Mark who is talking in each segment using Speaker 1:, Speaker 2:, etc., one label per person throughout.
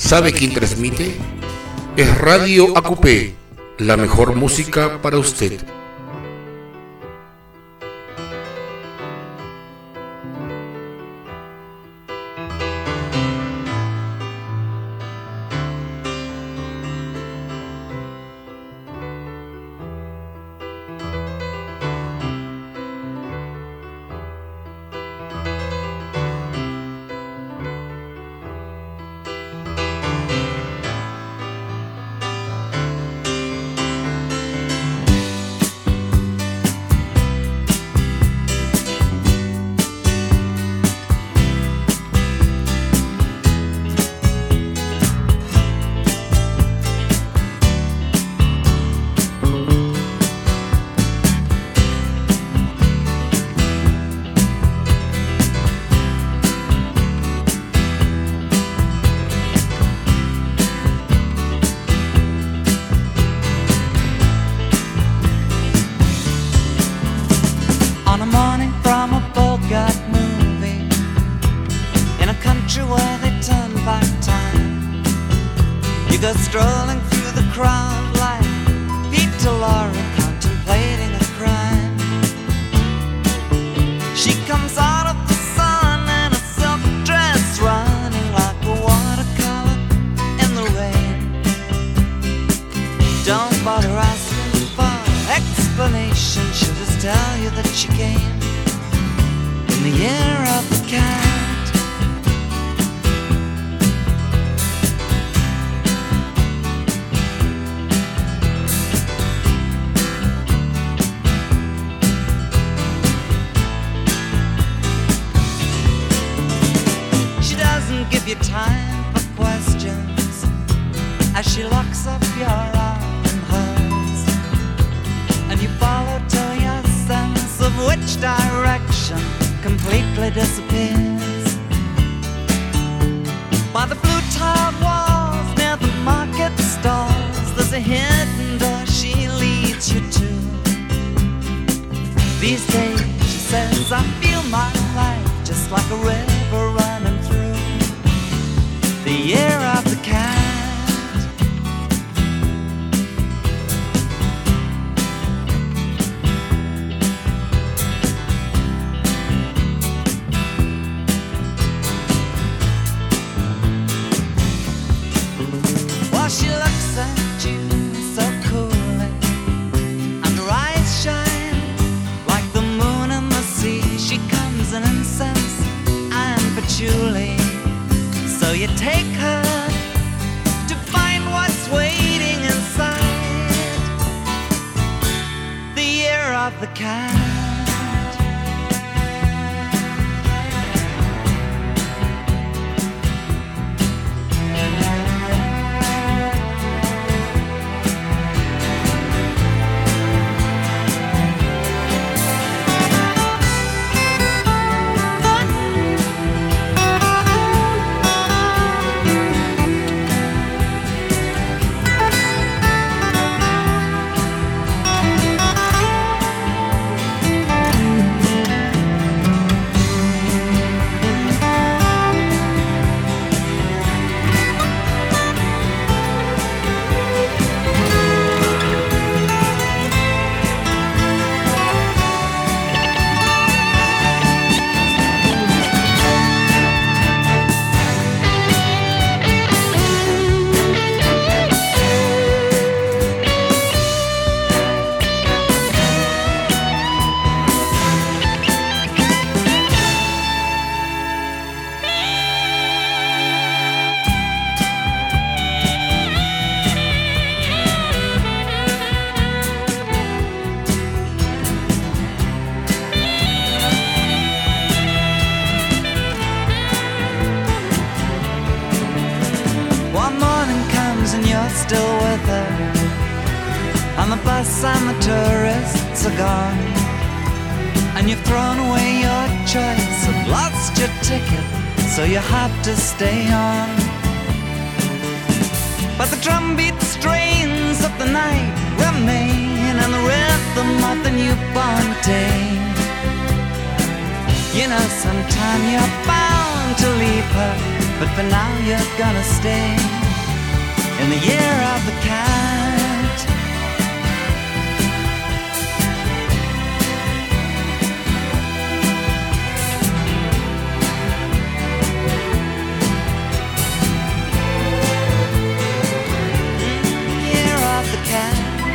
Speaker 1: ¿Sabe quién transmite? Es Radio AQP, la mejor música para usted.
Speaker 2: To stay on, but the drumbeat strains of the night remain, and the rhythm of the newborn day. You know, sometime you're bound to leave her, but for now you're gonna stay. in the year of the cat. Year of the cat.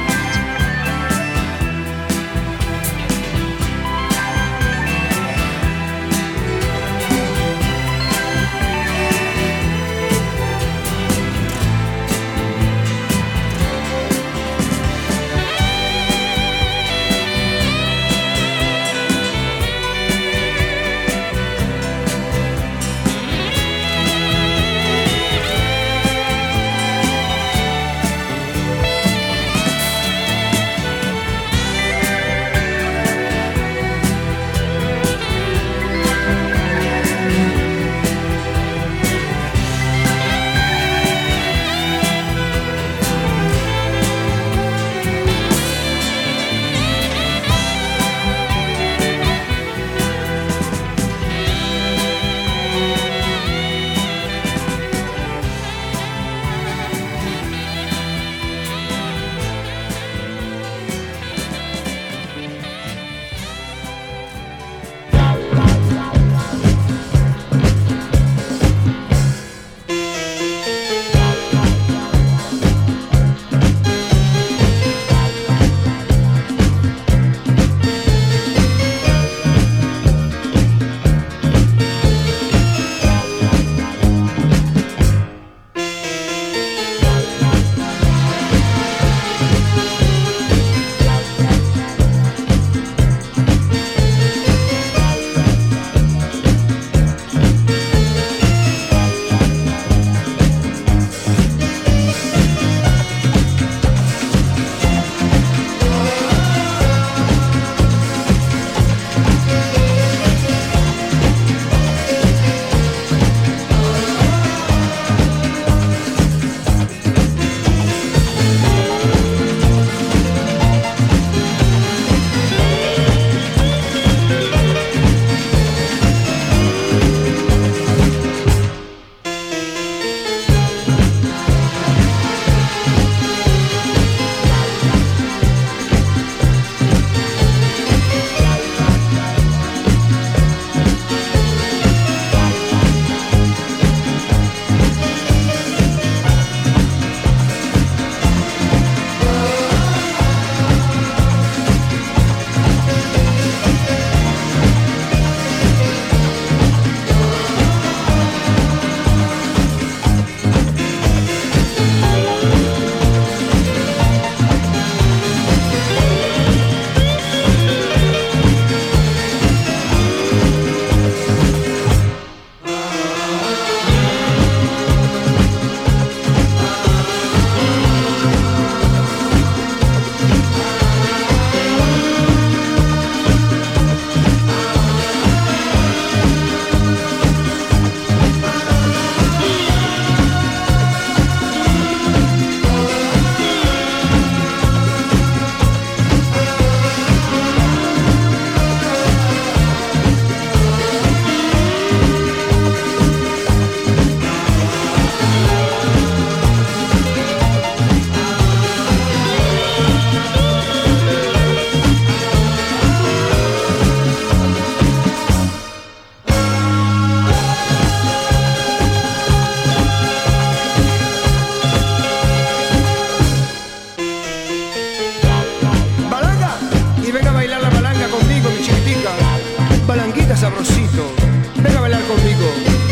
Speaker 3: sabrosito. Venga a bailar conmigo.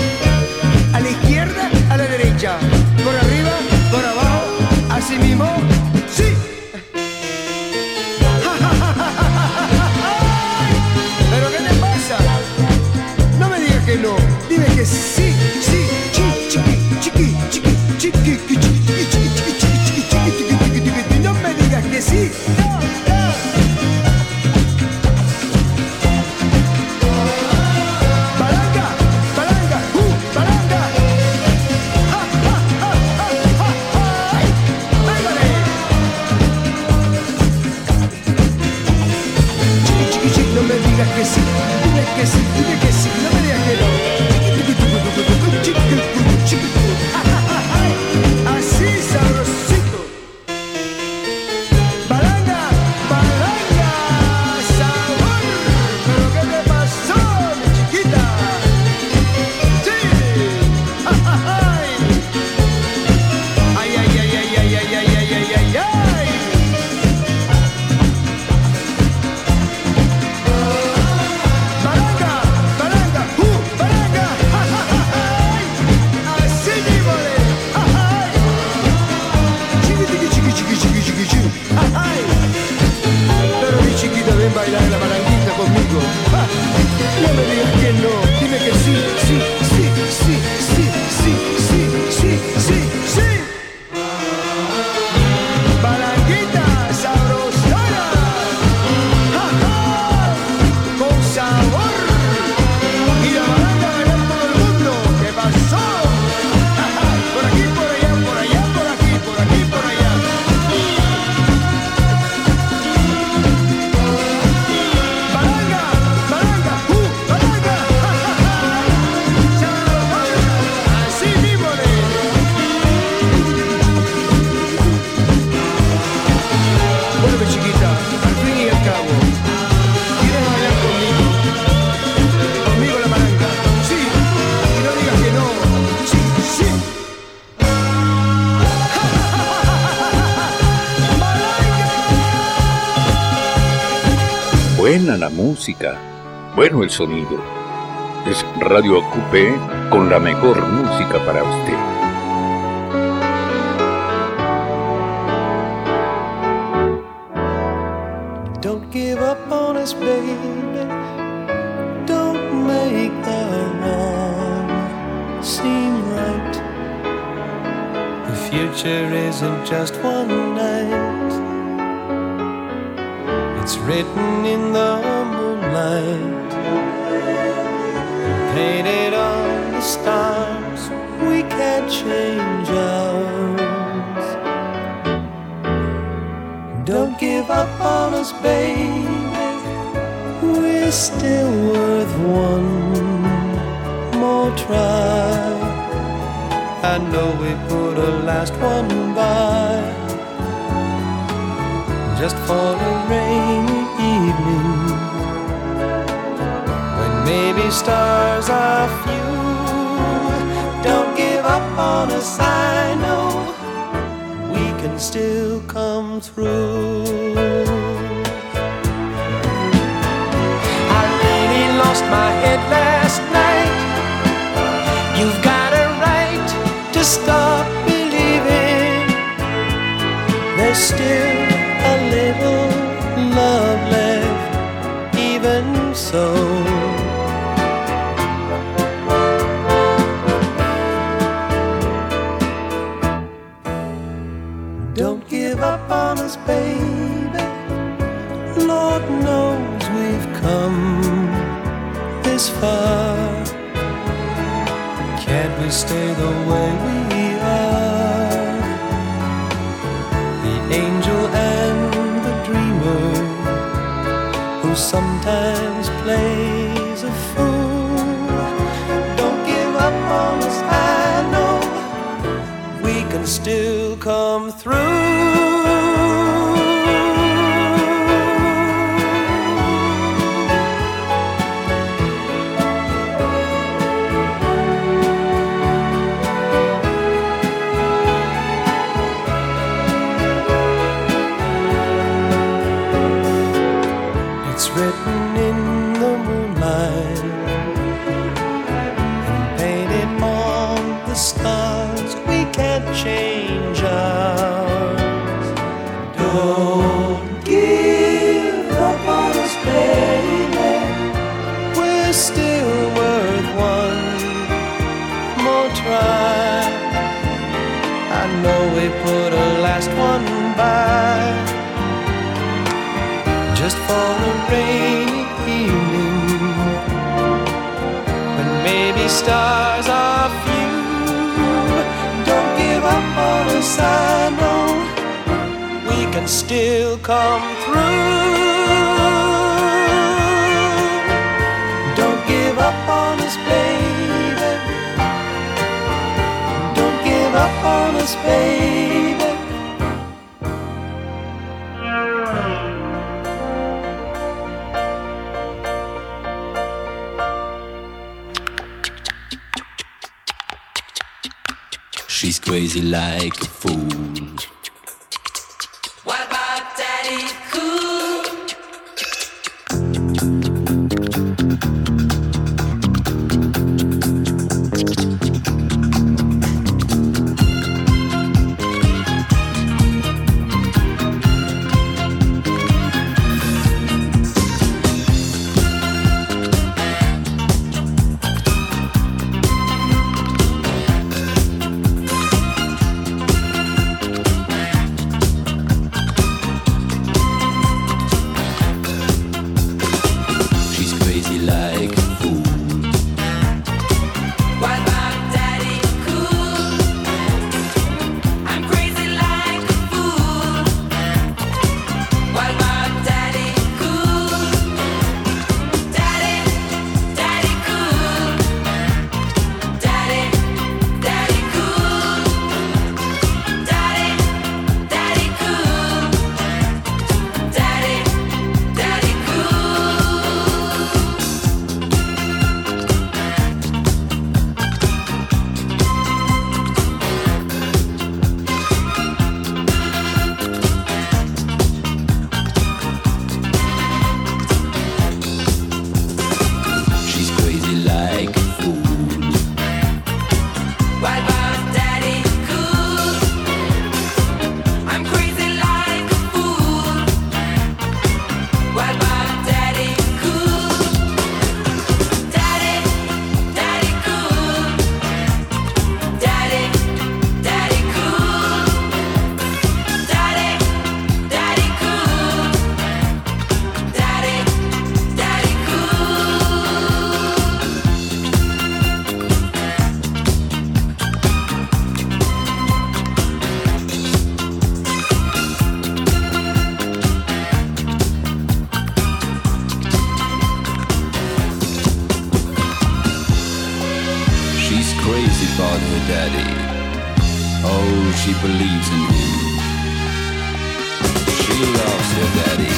Speaker 3: A la izquierda, a la derecha. Por arriba, por abajo. Así mismo. ¡Sí! ¿Pero qué te pasa? No me digas que no. Dime que sí, sí. Chiqui, chiqui, chiqui, chiqui, chiqui, chiqui, chiqui, chiqui, chiqui, chiqui, chiqui, chiqui, chiqui. No me digas que sí. No, no. Palanca, palanca, palanca. ¡Ja, ja, ja, ja, ja, ja! ¡Véngale!
Speaker 4: Buena la música, bueno el sonido. Es Radio Acupé con la mejor música para usted.
Speaker 5: Don't give up on us, baby. Don't make the wrong seem right. The future isn't just one night. It's written in the moonlight, painted on the stars. We can't change ours. Don't give up on us, baby. We're still worth one more try. I know we put a last one by, just for a rainy evening, when maybe stars are few. Don't give up on us, I know we can still come through. I really lost my head last night. You've got a right to stop believing. There's still a little love left, even so. Don't give up on us, baby. Lord knows we've come this far. Can't we stay the way we are? The angel and the dreamer, who sometimes plays a fool. Don't give up on us, I know we can still come through. It's written in the moonlight and painted on the stars. We can't change ours. Don't give up on us, baby. We're still worth one more try. I know we put a last one by, just for a rainy evening, when maybe stars are few. Don't give up on us, I know we can still come through. Don't give up on us, baby. Don't give up on us, baby.
Speaker 6: She's crazy like a fool.
Speaker 7: What about Daddy Cool?
Speaker 6: daddy. Oh, she believes in him. She loves her daddy.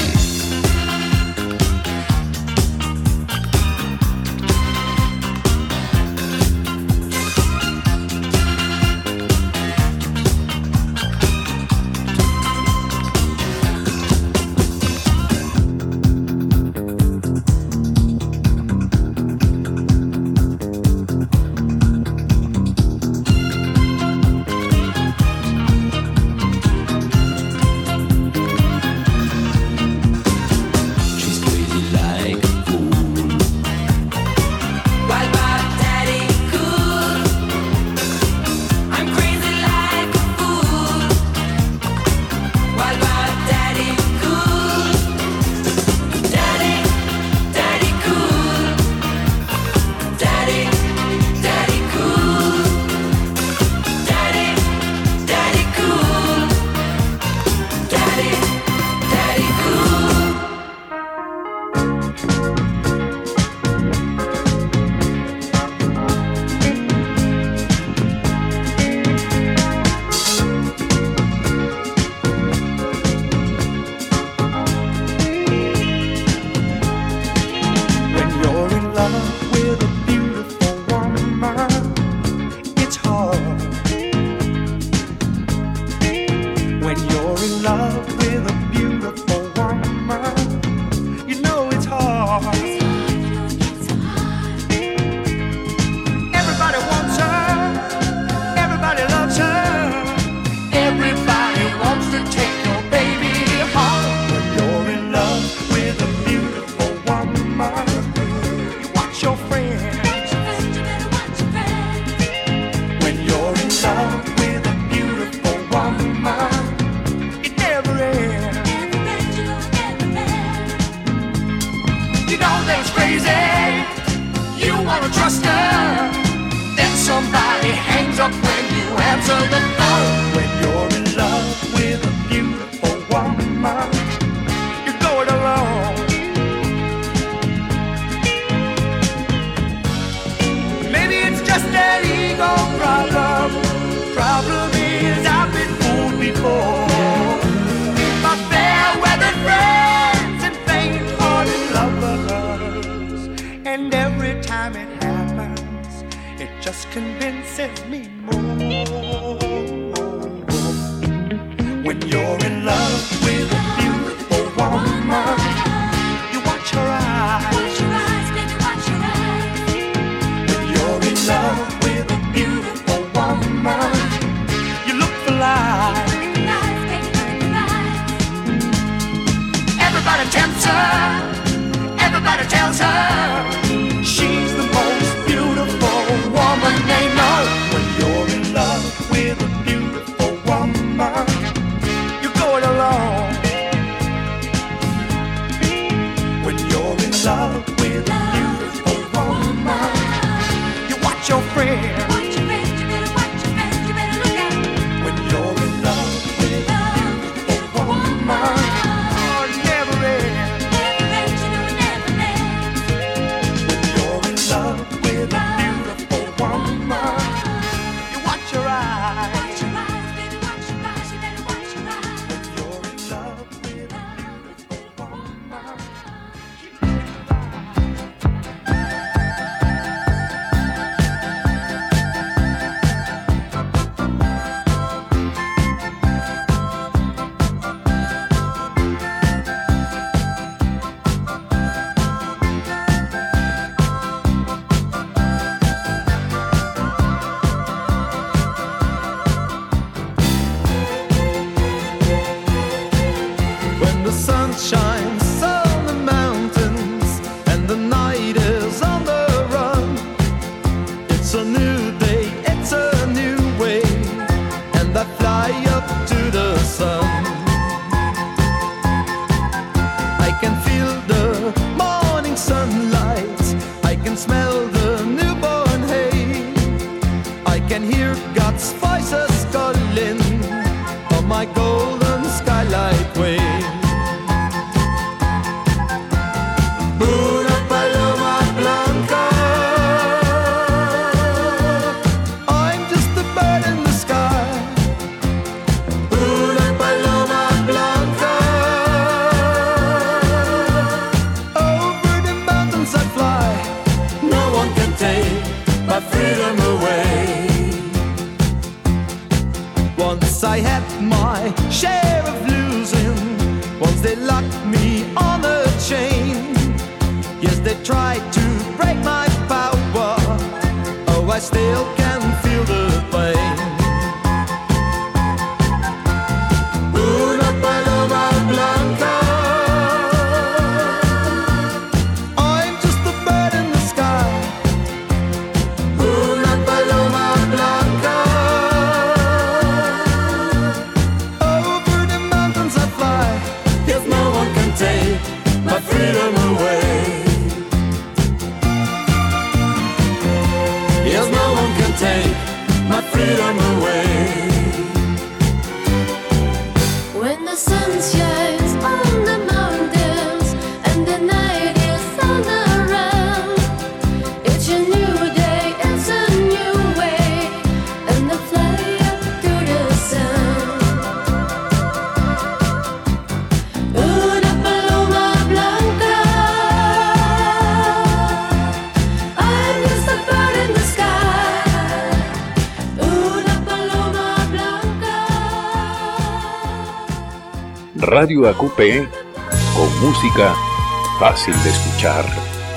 Speaker 8: I'm just a bird.
Speaker 2: Once I had my share of losing. Once they locked me on a chain. Yes, they tried to break my power. Oh, I still can feel the pain. Una paloma blanca. I'm just a bird in the sky. Una paloma blanca. Over the mountains I fly. Yes, no one can take my freedom away. Yes, no one can take my freedom away.
Speaker 8: When the sun shines on the mountains and the night is on around, it's a new day, it's a new way, and they fly up to the sun. Una paloma blanca. I'm just a bird in the sky. Una paloma blanca.
Speaker 4: Radio AQP con música fácil de escuchar.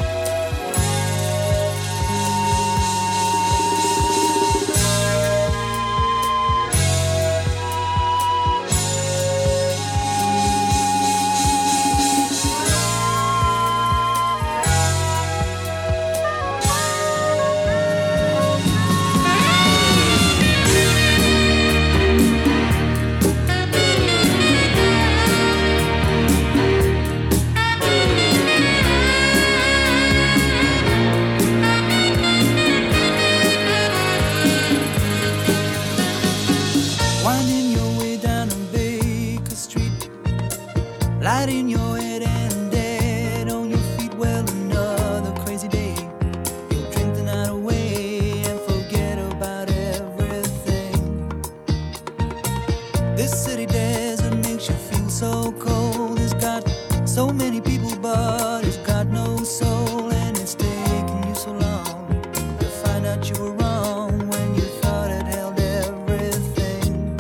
Speaker 2: Winding your way down on Baker Street, lighting your head and dead on your feet. Well, another crazy day. You'll drink the night away and forget about everything. This city desert makes you feel so cold. It's got so many people, but it's got no soul. And it's taken you so long to find out you were wrong when you thought it held everything.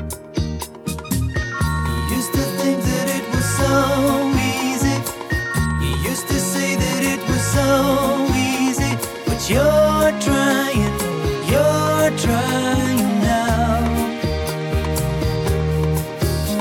Speaker 2: You used to think that it was so easy. You used to say that it was so easy. But you're trying now.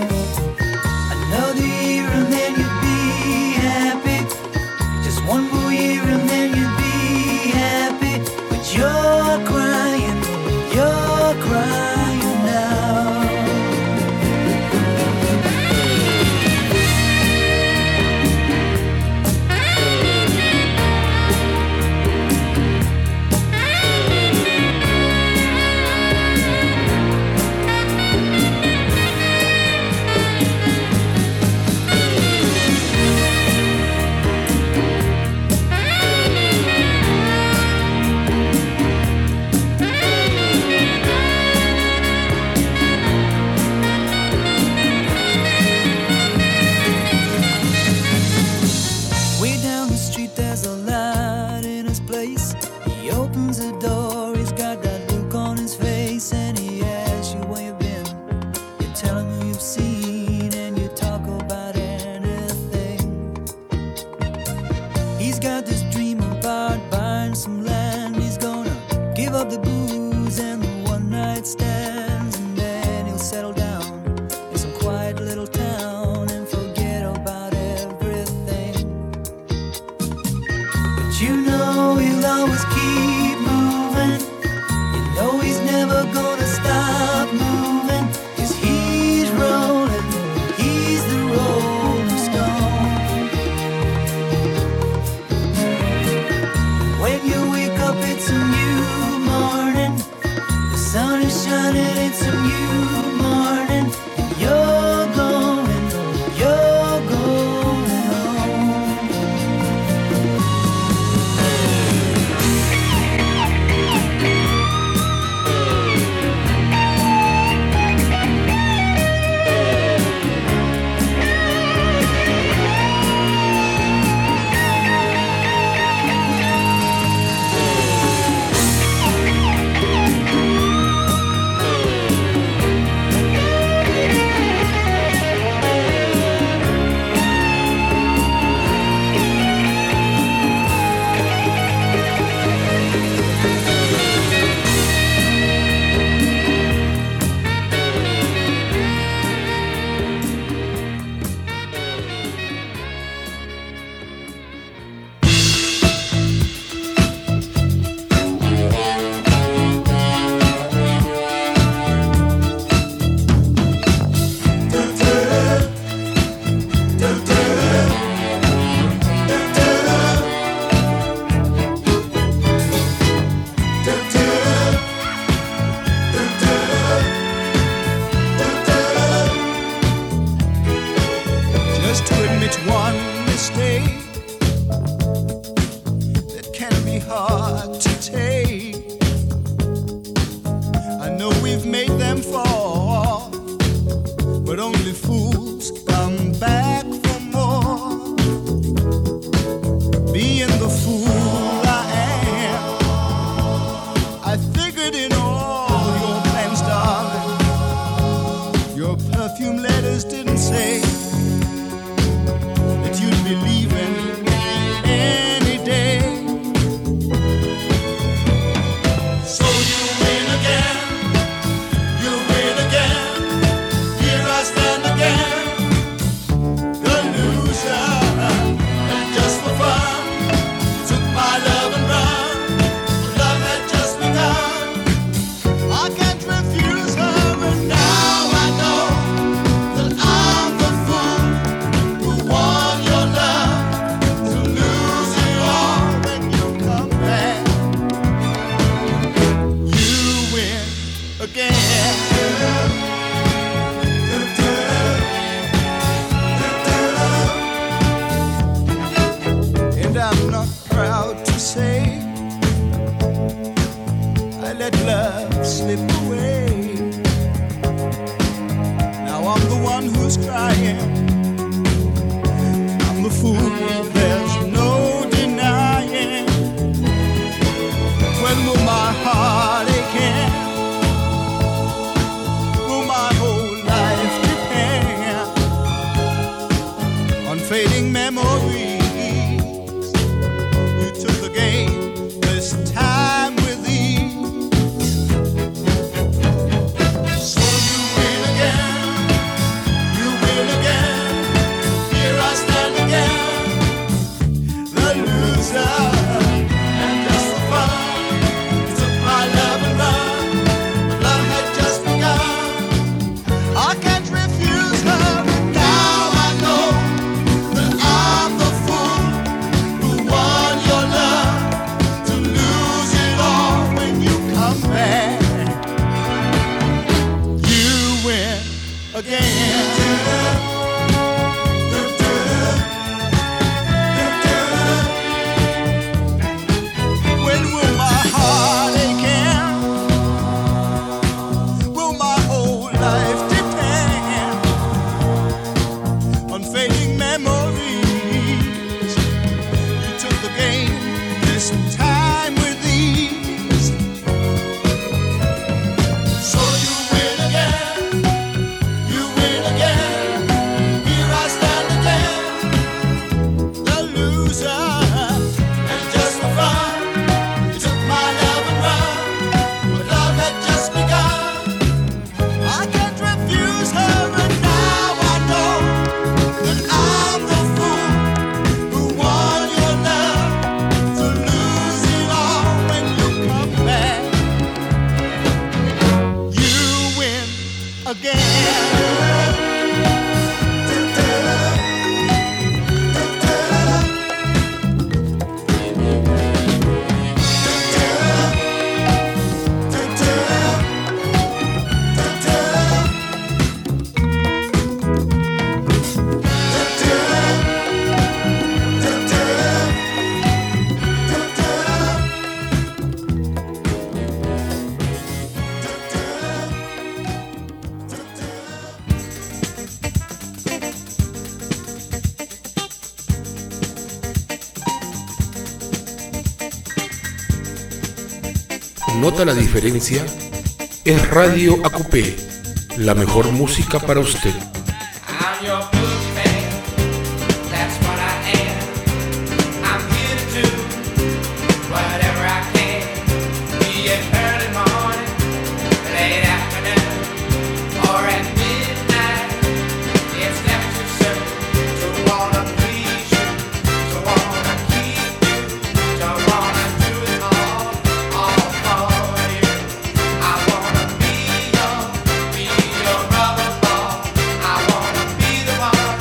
Speaker 3: mistake that can be hard to take. I know we've made them fall, but only fools come back for more. Being the fool I am, I figured in all your plans, darling, your perfume letters didn't say that you'd be leaving any day. So you win again, here I stand again, the loser, and just for fun, took my love and run, love had just begun. I can't refuse her, and now I know that I'm the fool who won your love, to lose it all when you come back. You win again. And I'm not proud to say I let love slip away. Now I'm the one who's crying, I'm the fool, there's no denying. When will my heart again? Will my whole life depend on fading memories? You took the game this time with ease. So you win again, here I stand again, the loser, and just for fun, you took my love and run, but love had just begun. I can't refuse her, and now I know that I'm the fool who won your love, to lose it all when you come back. You win again. When will my heart again? Will my whole life depend on fading memories? You took the game this time with ease. So you win again, here I stand again, the loser, and just for fun, you took my love and run, but love had just begun. I can't refuse her, and now I know that I'm the fool who won your love, to lose it all when you come back. You win again.
Speaker 1: ¿Nota la diferencia? Es Radio AQP, la mejor música para usted.
Speaker 7: I'm your boogeyman, that's what I am. I'm here to do whatever I can. Be it early morning, late afternoon, or at midnight. It's never too soon to wanna please you, to wanna keep you, to wanna do it all for you. I wanna be your rubber ball. I wanna be the one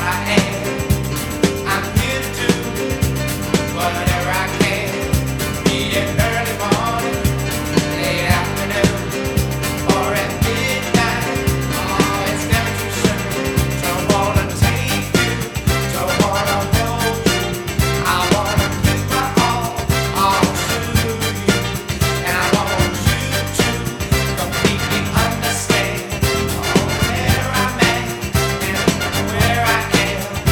Speaker 7: Where I am.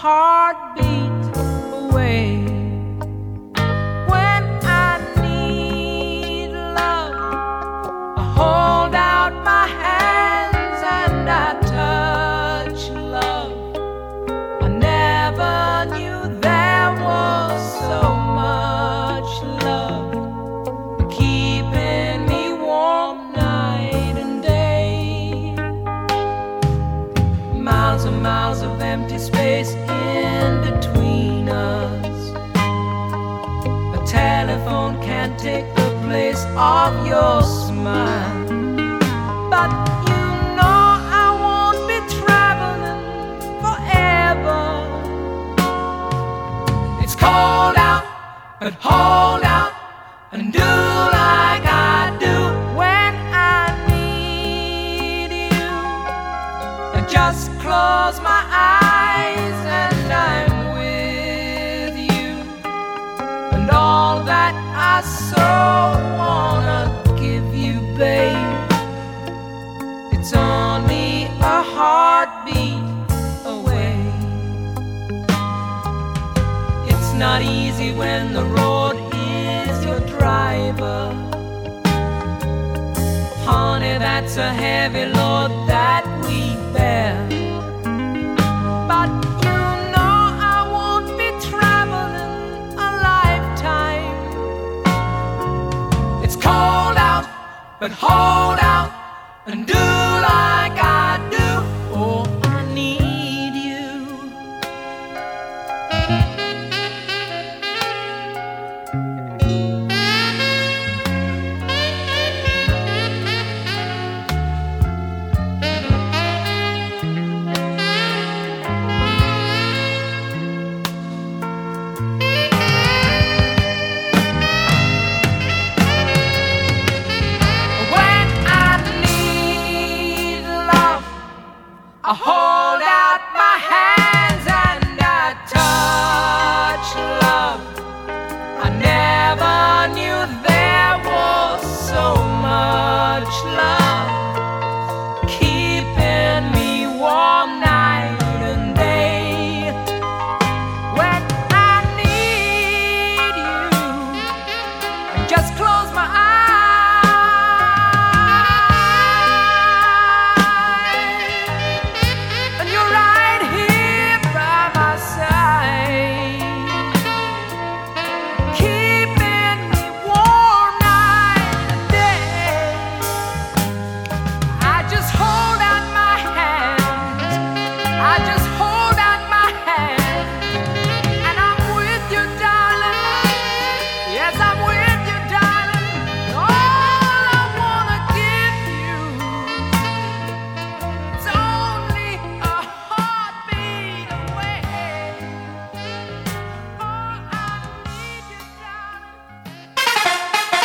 Speaker 9: heartbeat away. When I need love, I hold out my hands and I touch love. I never knew there was so much love keeping me warm night and day. Miles and miles of empty space in between us. A telephone can't take the place of your smile. But you know I won't be traveling forever. It's cold out, but hold out and do like I do when I need you. I just close my eyes and I'm with you. And all that I so wanna give you, babe, it's only a heartbeat away. It's not easy when the road is your driver. Honey, that's a heavy load that we bear. But you know I won't be traveling a lifetime. It's cold out, but hold out and do like I do. Oh, I need you. When I need love, I hold out my hands and I touch love. I never knew there was so much love keeping me warm night and day. When I need you, I just close my eyes. And you're right here by my side, keeping me warm night and day. I just hold out my hands, I just hold out my hand, and I'm with you, darling. Yes, I'm with you, darling. All I wanna give you, it's only a heartbeat away. Oh, I need you, darling.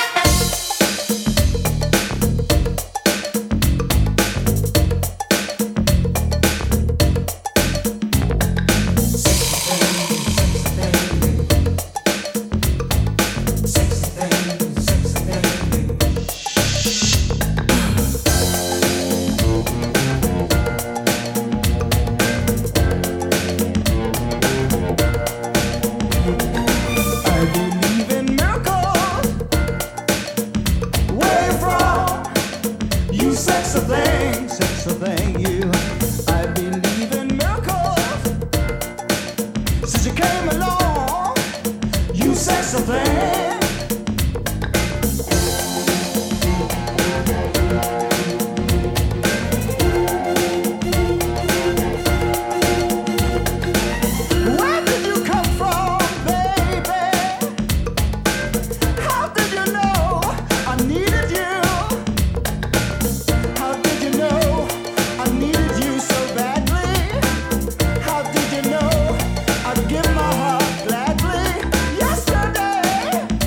Speaker 3: I believe in miracles. Where from? You sexy thing, you. I believe in miracles. Since you came along, you sexy thing. Where did you come from, baby? How did you know I needed you? How did you know I needed you so badly? How did you know I'd give my heart gladly? Yesterday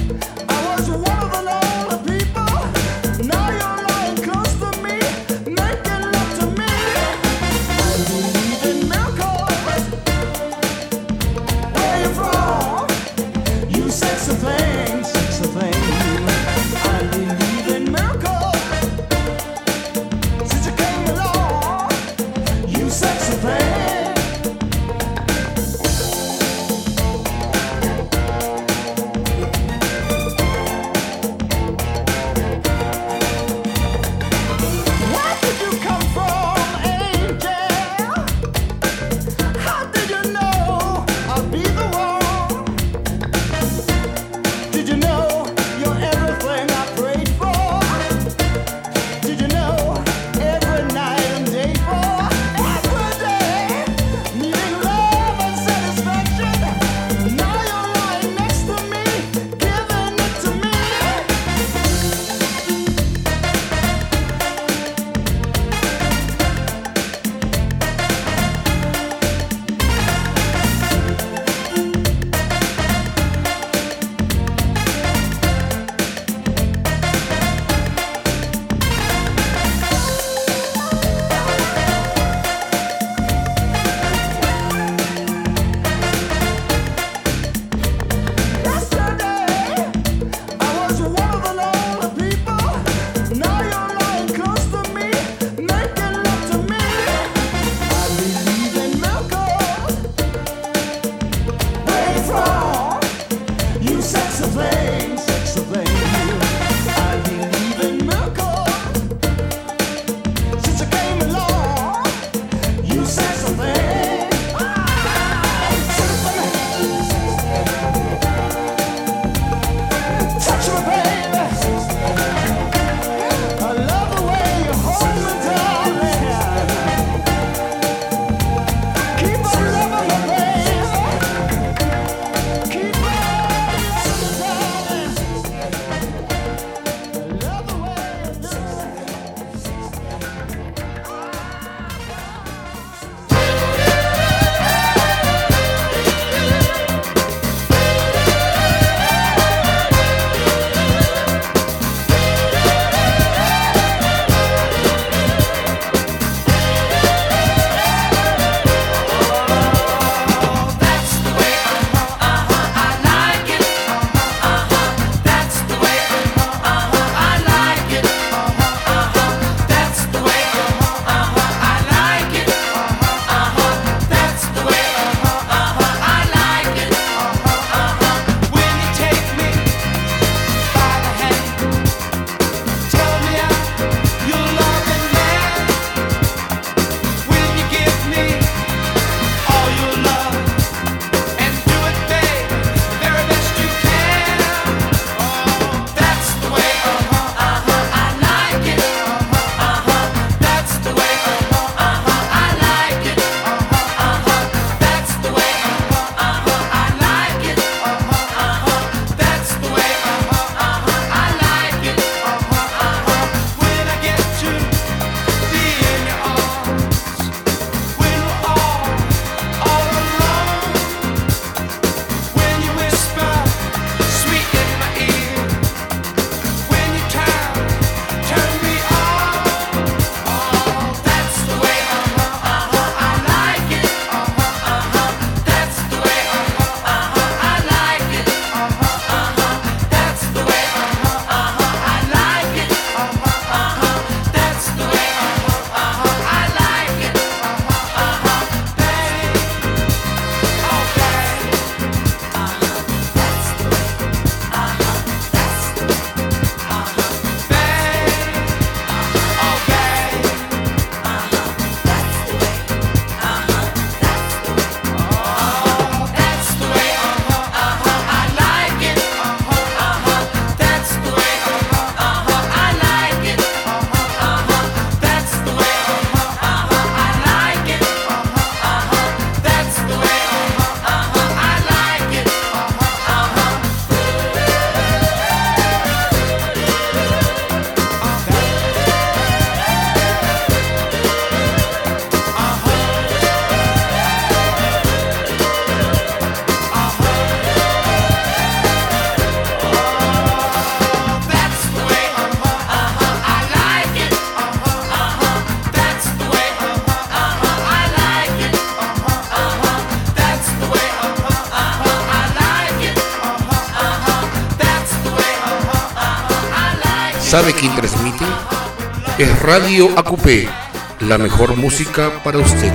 Speaker 1: ¿Sabe quién transmite? Es Radio AQP, la mejor música para usted.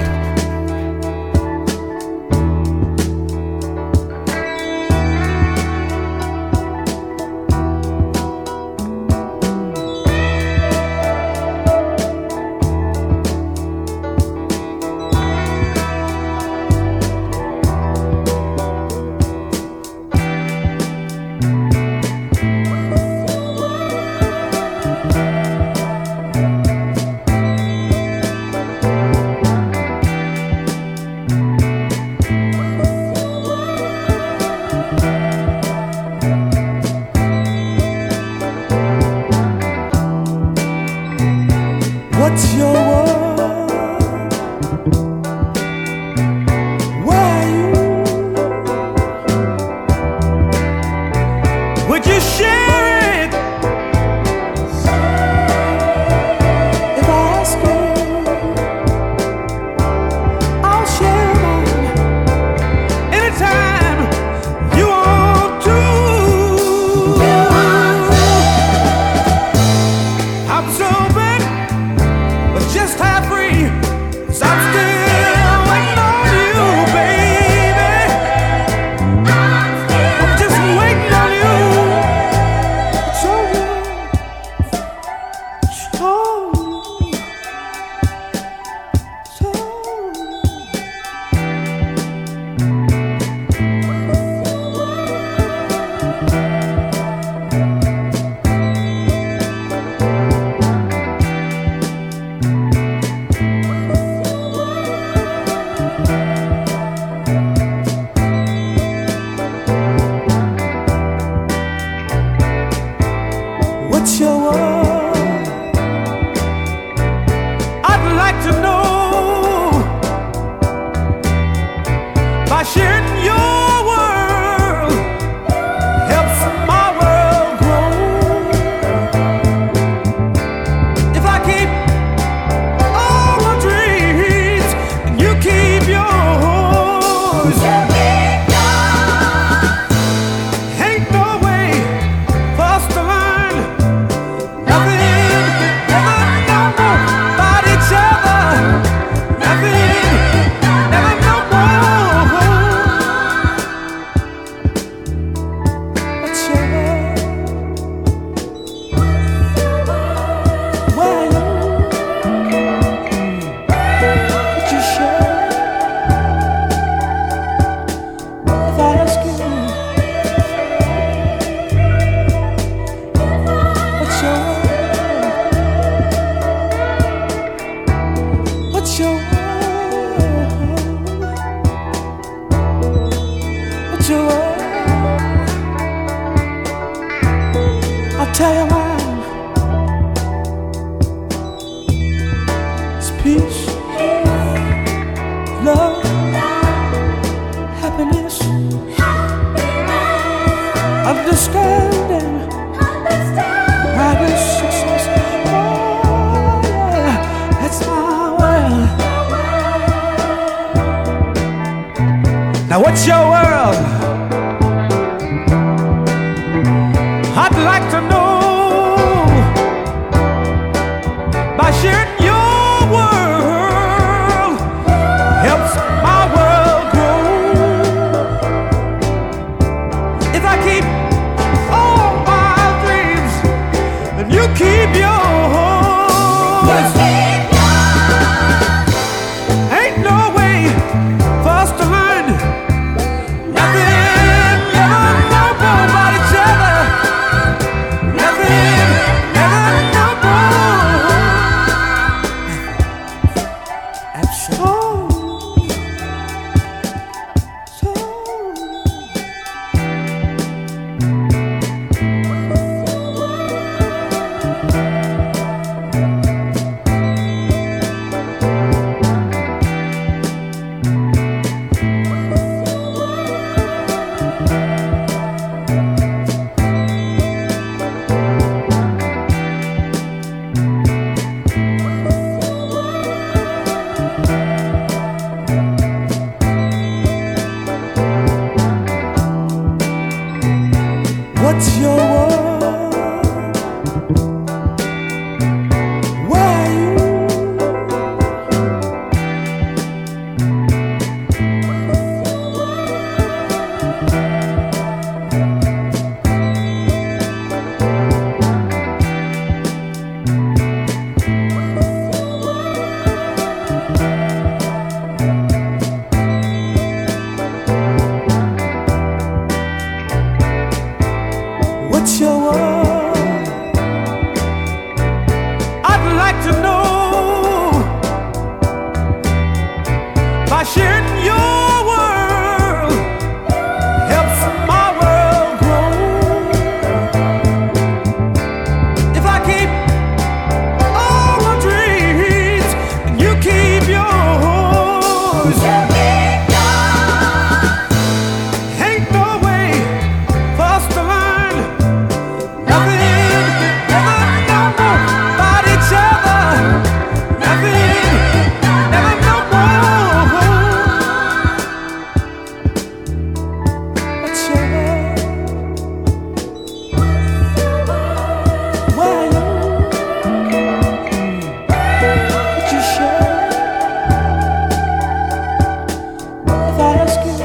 Speaker 5: What's your world? Where are you? Would you share it if I ask you? I'll share mine anytime you want to. I'm so bad, but just half free, 'cause I'm still waiting on you, baby. I'm just waiting on you. So what's your world? I'd like to know by sharing your world helps my world grow. If I keep all my dreams and you keep yours, ain't no way for us to learn nothing, never know more about each other. Nothing, never know more. What's your world? Where are you? Would you share if I ask you? What's your world? What's your world? What's your world? I'll tell you mine. It's peace, love, happiness, understanding, private success. Oh yeah, that's my world. Now what's your world? I'd like to know by sharing your world helps my world grow. If I keep all my dreams and you keep yours, ain't no way for us to learn nothing, never know more about each other. Nothing, never know more. Absolutely. So. by sharing your world helps my world grow. If I keep all my dreams and you keep yours, ain't no way for us to learn nothing, never know more about each other. Nothing, never know more. What's your word? Where are you? Would you share? If I ask you,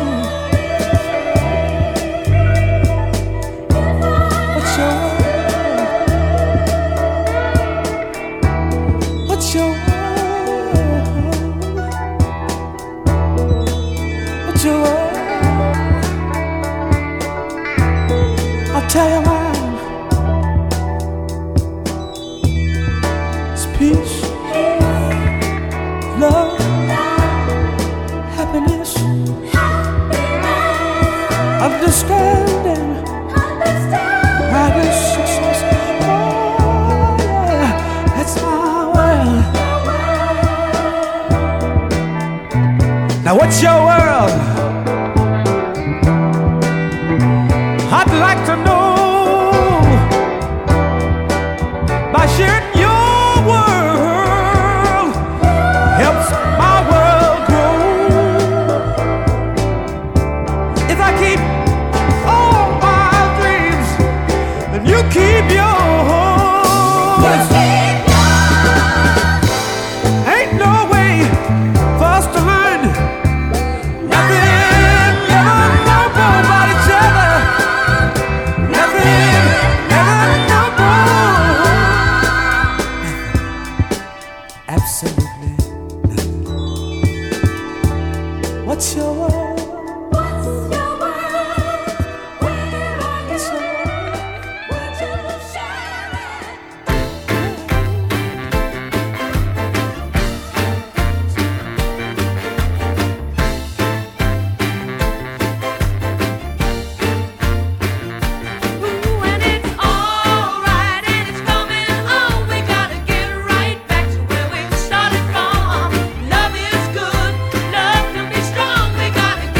Speaker 5: what's your word? What's your word? What's your word? I'll tell you mine. It's peace, love, happiness, understanding, happiness, success. Oh yeah, that's my world. Now what's your world? I'd like to know. By sharing your world helps my world grow. If I keep all my dreams, then you keep yours. Ain't no way for us to learn nothing, never know more about each other. Nothing, never know more. Absolutely nothing. What's your word? What's your word? Where are you? Would you share
Speaker 8: Ooh, and it's alright and it's coming on. We gotta get right back to where we started from. Love is good, love can be strong. We gotta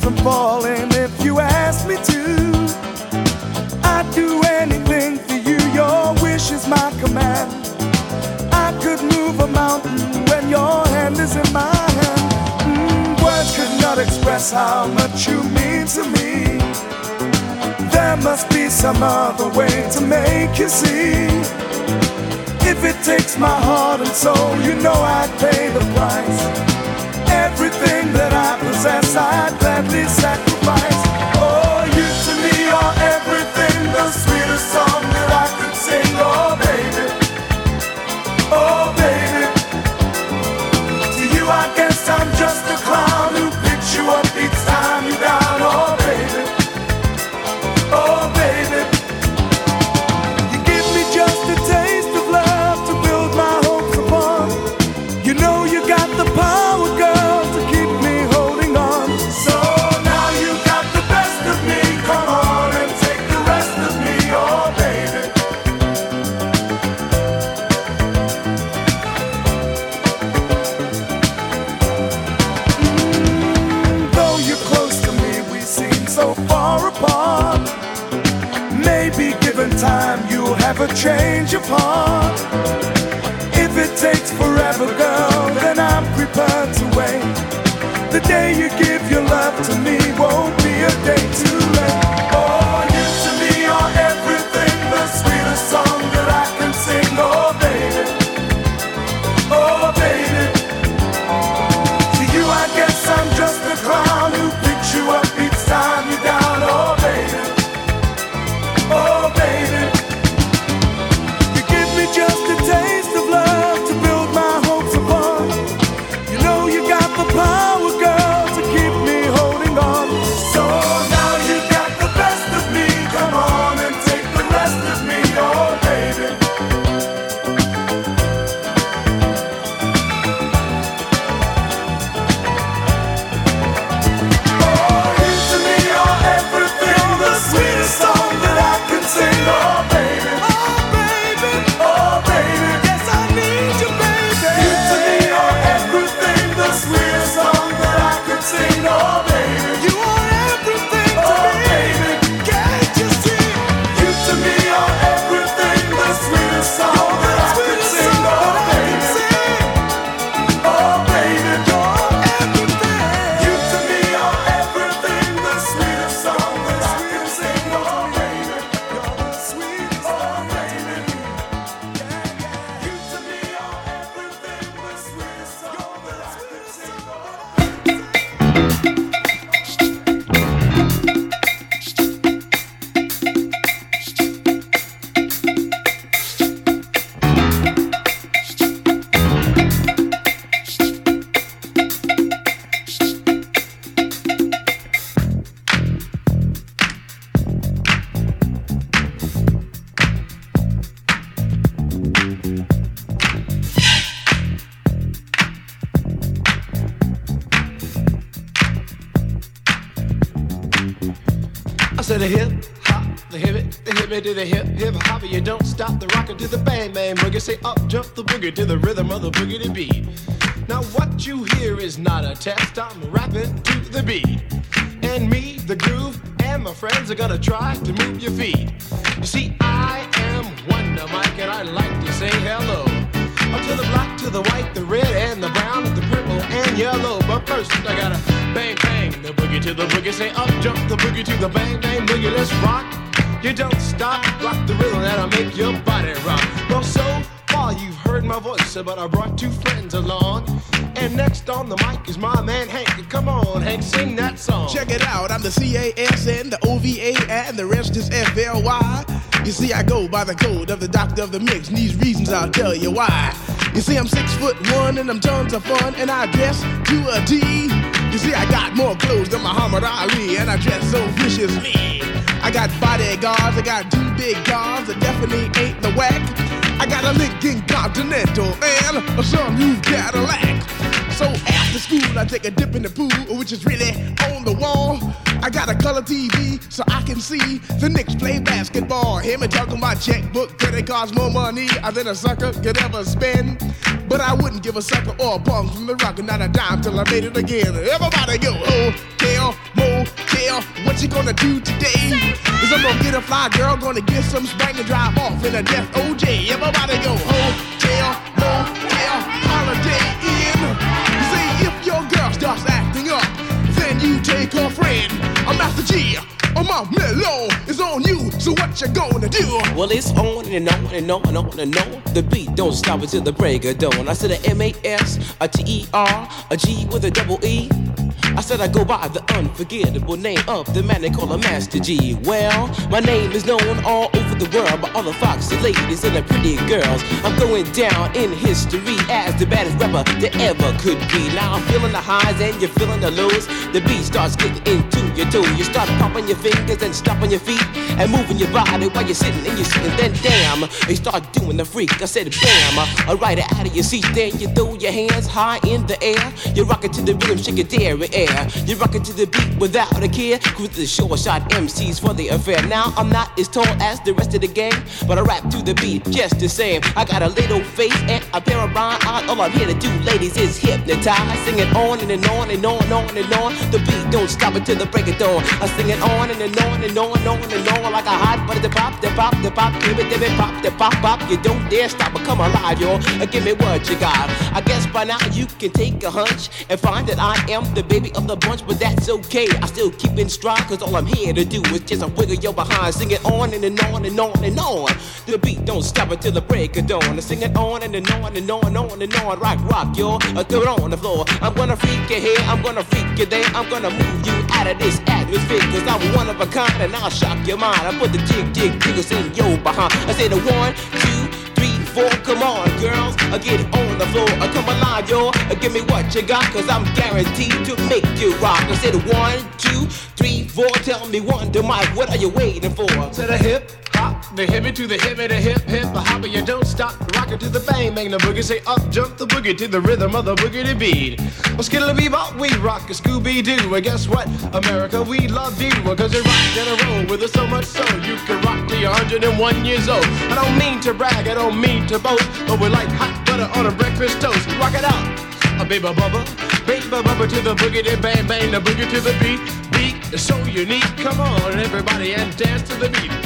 Speaker 10: from falling if you ask me to. I'd do anything for you, your wish is my command. I could move a mountain when your hand is in my hand. Words could not express how much you mean to me. There must be some other way to make you see. If it takes my heart and soul, you know I'd pay the price. Everything that I possess, I'd gladly sacrifice. Oh, you to me are everything, the sweetest song that I could sing. Oh, baby, oh, baby. To you I guess I'm just a clown who picks you up each time you're down. Oh, baby, oh, baby. You give me just a taste of love to build my hopes upon. You know you got the power, girl, to keep me holding on. So now you got the best of me. Come on and take the rest of me, oh baby. Though you're close to me, we seem so far apart. Maybe given time, you'll have a change of heart. If it takes forever, girl, then I'm prepared to wait. The day you give your love to me won't be a day too late. Oh, you to me are everything, the sweetest song that I can sing. Oh, baby, oh, baby. To you I guess I'm just a clown who picks you up each time you're down. Oh, baby, oh, baby. You give me just a taste of love to build my hopes upon. You know you got the power, girl, to keep me holding on. So now you got the best of me. Come on and take the rest of me, oh baby. Oh, you to me are everything, the sweetest song that I can sing. Oh baby, oh baby, oh baby. Yes, I need you, baby. You to me are everything, the sweetest song that I could sing. Oh baby, you are everything to me. Baby, can't you see? You to me are everything, the sweetest song that I could sing. Oh baby, oh baby, you're everything. You to me are everything, the sweetest song that I could sing. Oh baby, you're the sweetest. Oh baby, you to me are everything, the sweetest song that I could sing.
Speaker 5: I said a hip hop, the hip it to the hip hop. You don't stop the rocker to the bang bang boogie. Say up jump the boogie to the rhythm of the boogie to beat. Now what you hear is not a test. I'm rapping to the beat, and me, the groove, and my friends are gonna try to move your feet. You see, I am Wonder Mike, and I like to say hello up to the black, to the white, the red, and the brown, the purple, and yellow. But first, I gotta bang bang the boogie to the boogie. Say up jump the boogie to the bang bang boogie. Let's rock. You don't stop, rock the rhythm that'll make your body rock. Well, so far you've heard my voice, but I brought two friends along. And next on the mic is my man Hank. Come on, Hank, sing that song.
Speaker 11: Check it out, I'm the CASN, the OVA, and the rest is FLY. You see, I go by the code of the doctor of the mix, and these reasons I'll tell you why. You see, I'm 6'1" and I'm tons of fun, and I dress to a T. You see, I got more clothes than Muhammad Ali, and I dress so viciously. I got bodyguards, I got two big cars that definitely ain't the whack. I got a Lincoln Continental and a sunroof Cadillac. So after school, I take a dip in the pool, which is really on the wall. I got a color TV so I can see the Knicks play basketball. Hear me talking about checkbook, credit cards, more money than a sucker could ever spend. But I wouldn't give a sucker or a punk from the rock and not a dime till I made it again. Everybody go, hotel, motel, hotel. What you gonna do today? Is I'm gonna get a fly girl, gonna get some spank and drive off in a death OJ. Everybody go hotel, motel, holiday inn. You see, if your girl starts acting up, then you take her friend. I'm Master G. Oh, my mellow is on you, so what you gonna do?
Speaker 12: Well, it's on and on and on and on and on. The beat don't stop until the break of dawn. I said a M-A-S, a T-E-R, a G with a double E. I said I go by the unforgettable name of the man they call a Master G. Well, my name is known all over the world by all the foxy ladies and the pretty girls. I'm going down in history as the baddest rapper that ever could be. Now I'm feeling the highs and you're feeling the lows. The beat starts getting into your toe. You start popping your fingers and stomping your feet and moving your body while you're sitting and you're sitting. Then damn, you start doing the freak. I said bam, right out of your seat. Then you throw your hands high in the air. You're rocking to the rhythm, shake your dairy air. You're rocking to the beat without a care. Cruise the short shot MCs for the affair. Now I'm not as tall as the rest of the gang, but I rap to the beat just the same. I got a little face and a pair of rhyme eyes. All I'm here to do, ladies, is hypnotize. Sing it on and on and on and on and on. The beat don't stop until the break of dawn. I sing it on and on and on and on and on like a hot butter. The pop, give it, pop, the pop, pop. You don't dare stop or come alive, yo. Give me what you got. I guess by now you can take a hunch and find that I am the baby of the bunch, but that's okay. I still keep in stride, cause all I'm here to do is just a wiggle your behind. Sing it on and on and on and on. The beat don't stop until the break of dawn. I sing it on and on and on and on and on. Rock, yo, throw it on the floor. I'm gonna freak you here, I'm gonna freak you there. I'm gonna move you out of this atmosphere, cause I'm one of a kind and I'll shock your mind. I put the jiggles in your behind. I say the 1, 2, 3, 4, come on, girls, get on the floor. Come alive, yo, give me what you got, cause I'm guaranteed to make you rock. I said 1, 2, 3, 4, tell me one to Mike, what are you waiting for?
Speaker 5: To the hip hop, the hippie to the hippie, the hip the hopper, you don't stop, rock it to the bang, bang the boogie, say up, jump the boogie to the rhythm of the boogie beat. Well, skittle bebop, we rock a Scooby Doo, and guess what, America, we love you, cause you rock in a row with us so much so you can rock till you're 101 years old. I don't mean to brag, I don't mean to boast, but we're like hot butter on a breakfast toast. Rock it out, a baby bubba to the boogie, then bang bang the boogie to the beat. Beat is so unique. Come on, everybody, and dance to the beat.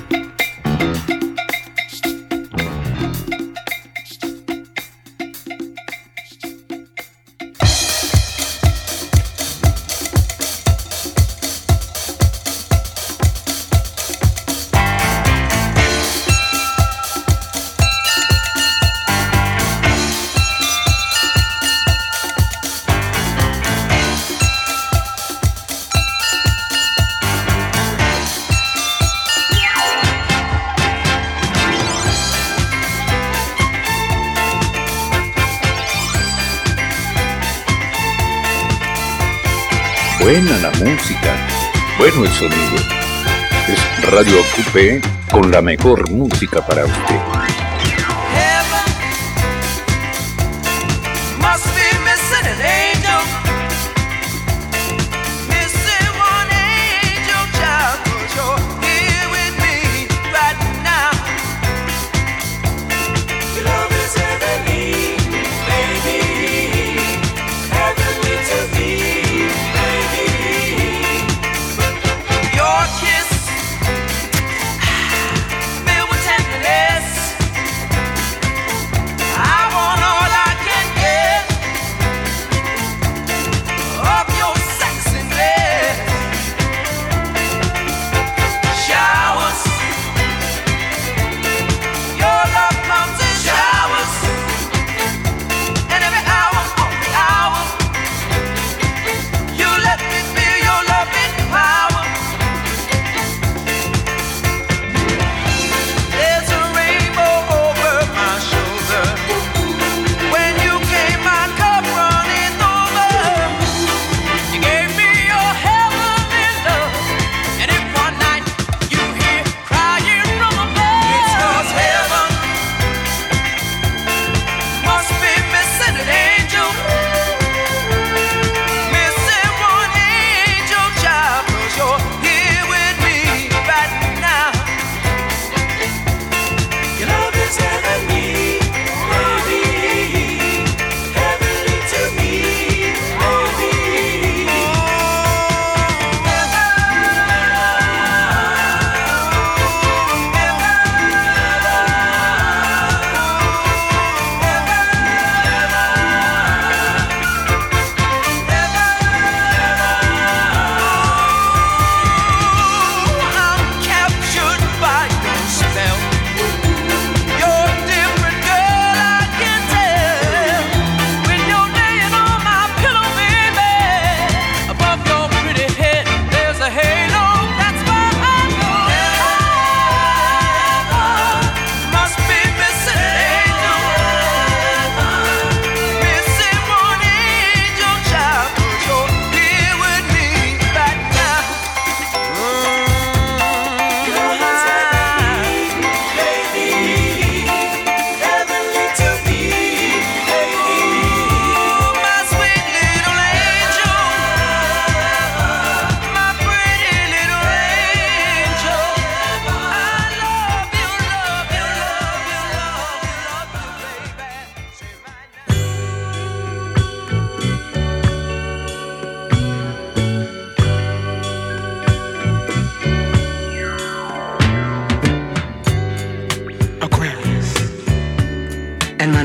Speaker 4: Buena la música, bueno el sonido. Es Radio Coupé con la mejor música para usted.
Speaker 9: Your kiss filled with tenderness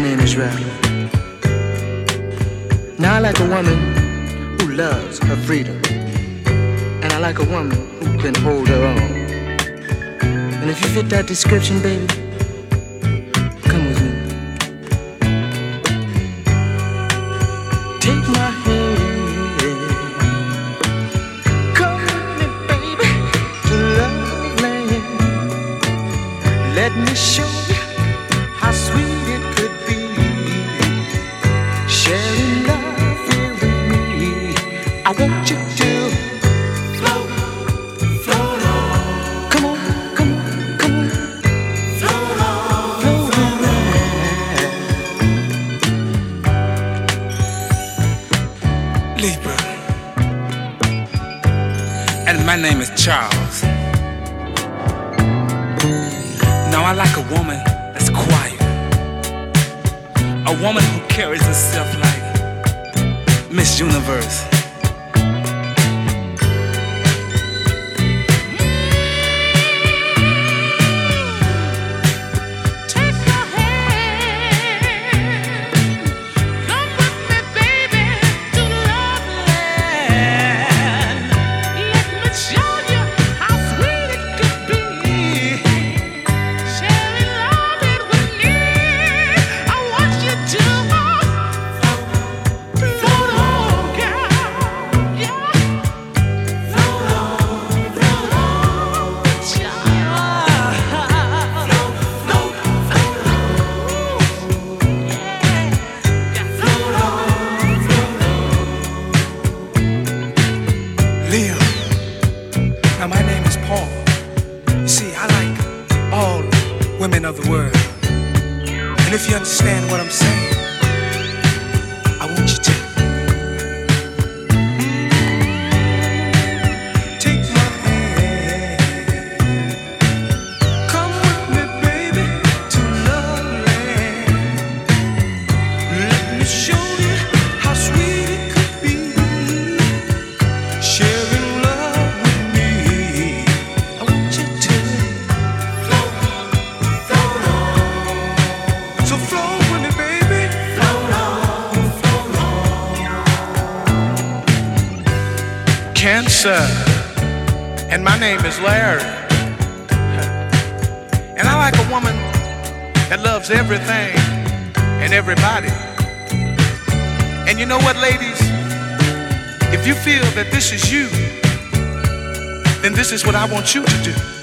Speaker 13: name is Ralph. Now I like a woman who loves her freedom. And I like a woman who can hold her own. And if you fit that description, baby, come with me. Take my hand. Come with me, baby, to love land. Let me show you how sweet it could be. Sharing love here with me. I want you to float, float on. Come on, come on, come on. Float on, float on.
Speaker 14: Libra. And my name is Charles. Now I like a woman that's quiet. A woman who carries herself like Miss Universe.
Speaker 13: Leo. Now my name is Paul. You see, I like all women of the world. And if you understand what I'm saying, I want you to take my hand. Come with me, baby, to love land. Let me show you how sweet it could be. Sharing love with me. I want you to float, float on. So float with me, baby. Float on, float on.
Speaker 15: Cancer, and my name is Larry. And I like a woman that loves everything and everybody. And you know what, ladies? If you feel that this is you, then this is what I want you to do.